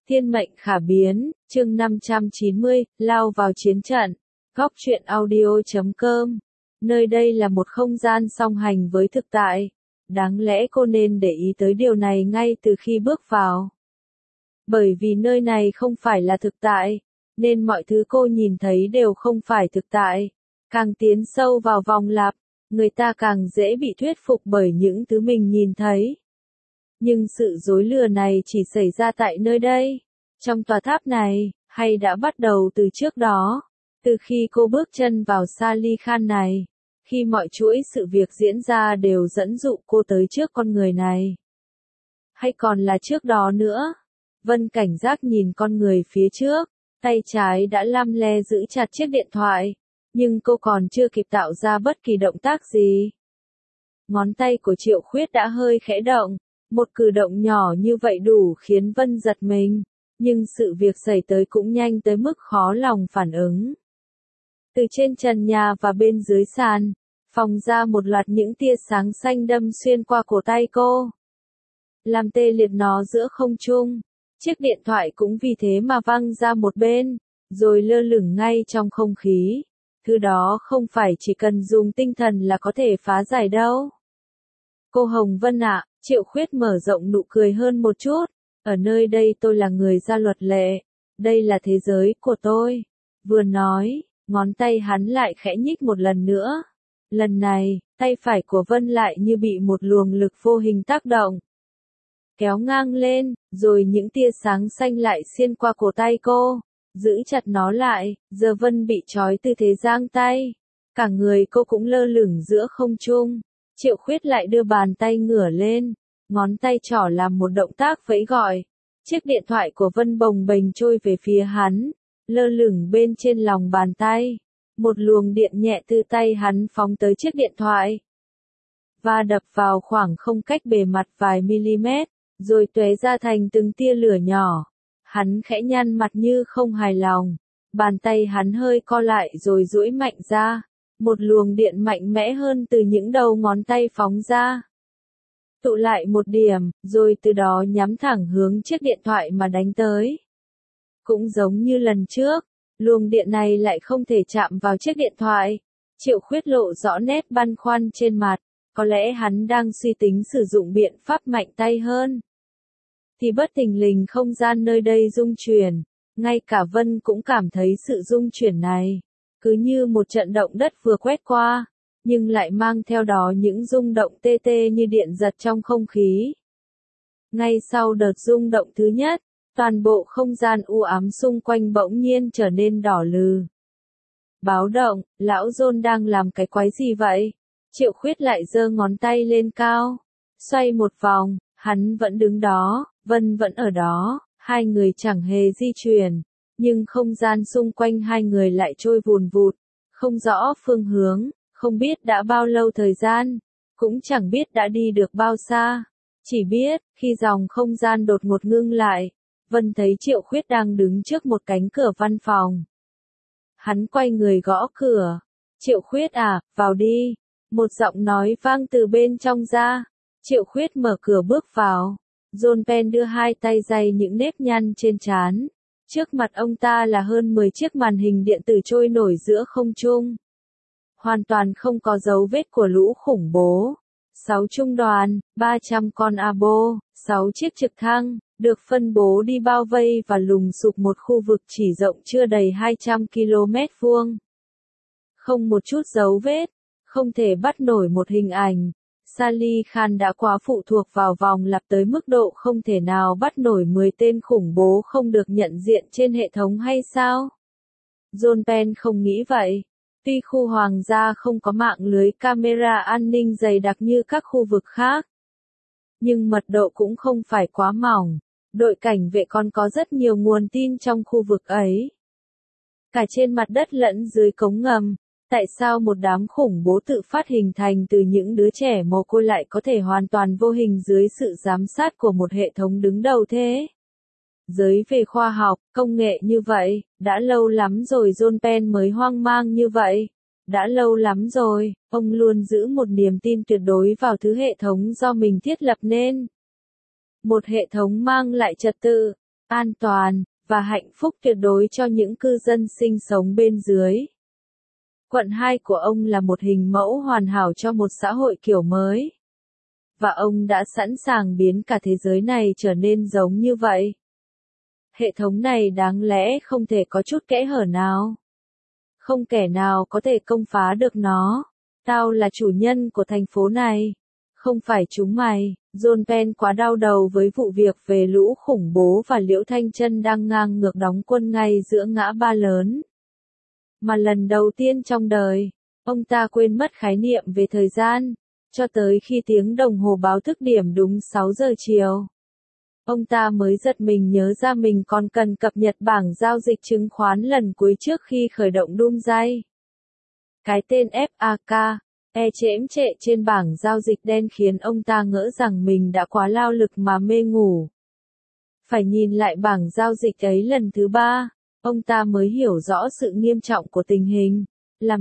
Thiên mệnh khả biến, chương 590, lao vào chiến trận. Góc truyện audio.com. Nơi đây là một không gian song hành với thực tại. Đáng lẽ cô nên để ý tới điều này ngay từ khi bước vào. Bởi vì nơi này không phải là thực tại, nên mọi thứ cô nhìn thấy đều không phải thực tại. Càng tiến sâu vào vòng lặp, người ta càng dễ bị thuyết phục bởi những thứ mình nhìn thấy. Nhưng sự dối lừa này chỉ xảy ra tại nơi đây, trong tòa tháp này, hay đã bắt đầu từ trước đó, từ khi cô bước chân vào Sally Khan này, khi mọi chuỗi sự việc diễn ra đều dẫn dụ cô tới trước con người này. Hay còn là trước đó nữa, Vân cảnh giác nhìn con người phía trước, tay trái đã lăm le giữ chặt chiếc điện thoại, nhưng cô còn chưa kịp tạo ra bất kỳ động tác gì. Ngón tay của Triệu Khuyết đã hơi khẽ động. Một cử động nhỏ như vậy đủ khiến Vân giật mình, nhưng sự việc xảy tới cũng nhanh tới mức khó lòng phản ứng. Từ trên trần nhà và bên dưới sàn, phóng ra một loạt những tia sáng xanh đâm xuyên qua cổ tay cô, làm tê liệt nó giữa không trung. Chiếc điện thoại cũng vì thế mà văng ra một bên, rồi lơ lửng ngay trong không khí. Thứ đó không phải chỉ cần dùng tinh thần là có thể phá giải đâu. Cô Hồng Vân ạ. Triệu Khuyết mở rộng nụ cười hơn một chút, ở nơi đây tôi là người ra luật lệ, đây là thế giới của tôi. Vừa nói, ngón tay hắn lại khẽ nhích một lần nữa. Lần này, tay phải của Vân lại như bị một luồng lực vô hình tác động. Kéo ngang lên, rồi những tia sáng xanh lại xuyên qua cổ tay cô, giữ chặt nó lại, giờ Vân bị trói tư thế giang tay. Cả người cô cũng lơ lửng giữa không trung. Triệu Khuyết lại đưa bàn tay ngửa lên, ngón tay trỏ làm một động tác vẫy gọi. Chiếc điện thoại của Vân bồng bềnh trôi về phía hắn, lơ lửng bên trên lòng bàn tay. Một luồng điện nhẹ từ tay hắn phóng tới chiếc điện thoại, và đập vào khoảng không cách bề mặt vài mm, rồi tóe ra thành từng tia lửa nhỏ. Hắn khẽ nhăn mặt như không hài lòng, bàn tay hắn hơi co lại rồi duỗi mạnh ra. Một luồng điện mạnh mẽ hơn từ những đầu ngón tay phóng ra, tụ lại một điểm, rồi từ đó nhắm thẳng hướng chiếc điện thoại mà đánh tới. Cũng giống như lần trước, luồng điện này lại không thể chạm vào chiếc điện thoại. Triệu Khuyết lộ rõ nét băn khoăn trên mặt, có lẽ hắn đang suy tính sử dụng biện pháp mạnh tay hơn. Thì bất thình lình không gian nơi đây rung chuyển, ngay cả Vân cũng cảm thấy sự rung chuyển này cứ như một trận động đất vừa quét qua, nhưng lại mang theo đó những rung động tê tê như điện giật trong không khí. Ngay sau đợt rung động thứ nhất, toàn bộ không gian u ám xung quanh bỗng nhiên trở nên đỏ lừ. Báo động, lão John đang làm cái quái gì vậy? Triệu Khuyết lại giơ ngón tay lên cao, xoay một vòng, hắn vẫn đứng đó, Vân vẫn ở đó, hai người chẳng hề di chuyển. Nhưng không gian xung quanh hai người lại trôi vùn vụt, không rõ phương hướng, không biết đã bao lâu thời gian, cũng chẳng biết đã đi được bao xa. Chỉ biết, khi dòng không gian đột ngột ngưng lại, Vân thấy Triệu Khuyết đang đứng trước một cánh cửa văn phòng. Hắn quay người gõ cửa. Triệu Khuyết à, vào đi. Một giọng nói vang từ bên trong ra. Triệu Khuyết mở cửa bước vào. John Penn đưa hai tay day những nếp nhăn trên trán. Trước mặt ông ta là hơn 10 chiếc màn hình điện tử trôi nổi giữa không trung. Hoàn toàn không có dấu vết của lũ khủng bố. 6 trung đoàn, 300 con abo, 6 chiếc trực thăng, được phân bố đi bao vây và lùng sục một khu vực chỉ rộng chưa đầy 200 km vuông. Không một chút dấu vết, không thể bắt nổi một hình ảnh. Sally Khan đã quá phụ thuộc vào vòng lặp tới mức độ không thể nào bắt nổi 10 tên khủng bố không được nhận diện trên hệ thống hay sao? John Penn không nghĩ vậy. Tuy khu hoàng gia không có mạng lưới camera an ninh dày đặc như các khu vực khác, nhưng mật độ cũng không phải quá mỏng. Đội cảnh vệ còn có rất nhiều nguồn tin trong khu vực ấy, cả trên mặt đất lẫn dưới cống ngầm. Tại sao một đám khủng bố tự phát hình thành từ những đứa trẻ mồ côi lại có thể hoàn toàn vô hình dưới sự giám sát của một hệ thống đứng đầu thế? Giới về khoa học, công nghệ như vậy, đã lâu lắm rồi John Penn mới hoang mang như vậy. Đã lâu lắm rồi, ông luôn giữ một niềm tin tuyệt đối vào thứ hệ thống do mình thiết lập nên. Một hệ thống mang lại trật tự, an toàn, và hạnh phúc tuyệt đối cho những cư dân sinh sống bên dưới. Quận 2 của ông là một hình mẫu hoàn hảo cho một xã hội kiểu mới. Và ông đã sẵn sàng biến cả thế giới này trở nên giống như vậy. Hệ thống này đáng lẽ không thể có chút kẽ hở nào. Không kẻ nào có thể công phá được nó. Tao là chủ nhân của thành phố này. Không phải chúng mày. John Penn quá đau đầu với vụ việc về lũ khủng bố và Liễu Thanh Trân đang ngang ngược đóng quân ngay giữa ngã ba lớn. Mà lần đầu tiên trong đời, ông ta quên mất khái niệm về thời gian, cho tới khi tiếng đồng hồ báo thức điểm đúng 6 giờ chiều. Ông ta mới giật mình nhớ ra mình còn cần cập nhật bảng giao dịch chứng khoán lần cuối trước khi khởi động Doomsday. Cái tên FAK, chễm chệ trên bảng giao dịch đen khiến ông ta ngỡ rằng mình đã quá lao lực mà mê ngủ. Phải nhìn lại bảng giao dịch ấy lần thứ 3, ông ta mới hiểu rõ sự nghiêm trọng của tình hình. Làm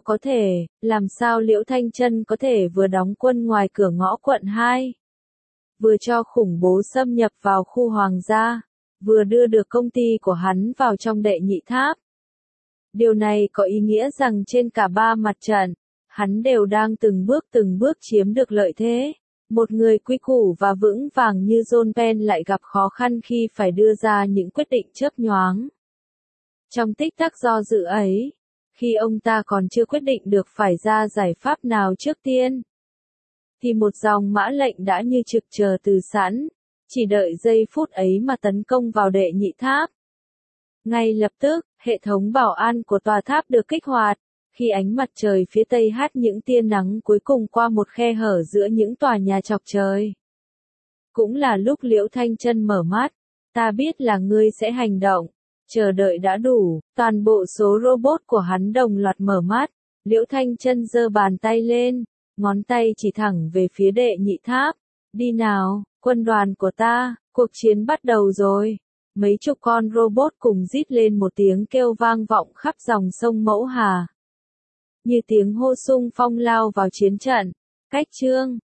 sao Liễu Thanh Trân có thể vừa đóng quân ngoài cửa ngõ quận 2, vừa cho khủng bố xâm nhập vào khu hoàng gia, vừa đưa được công ty của hắn vào trong đệ nhị tháp. Điều này có ý nghĩa rằng trên cả 3 mặt trận, hắn đều đang từng bước chiếm được lợi thế. Một người quy củ và vững vàng như John Penn lại gặp khó khăn khi phải đưa ra những quyết định chớp nhoáng. Trong tích tắc do dự ấy, khi ông ta còn chưa quyết định được phải ra giải pháp nào trước tiên, thì một dòng mã lệnh đã như trực chờ từ sẵn, chỉ đợi giây phút ấy mà tấn công vào đệ nhị tháp. Ngay lập tức, hệ thống bảo an của tòa tháp được kích hoạt, khi ánh mặt trời phía tây hắt những tia nắng cuối cùng qua một khe hở giữa những tòa nhà chọc trời. Cũng là lúc Liễu Thanh Trân mở mắt, ta biết là ngươi sẽ hành động. Chờ đợi đã đủ, toàn bộ số robot của hắn đồng loạt mở mắt, Liễu Thanh Trân giơ bàn tay lên, ngón tay chỉ thẳng về phía đệ nhị tháp. Đi nào, quân đoàn của ta, cuộc chiến bắt đầu rồi. Mấy chục con robot cùng rít lên một tiếng kêu vang vọng khắp dòng sông Mẫu Hà. Như tiếng hô xung phong lao vào chiến trận. Cách chương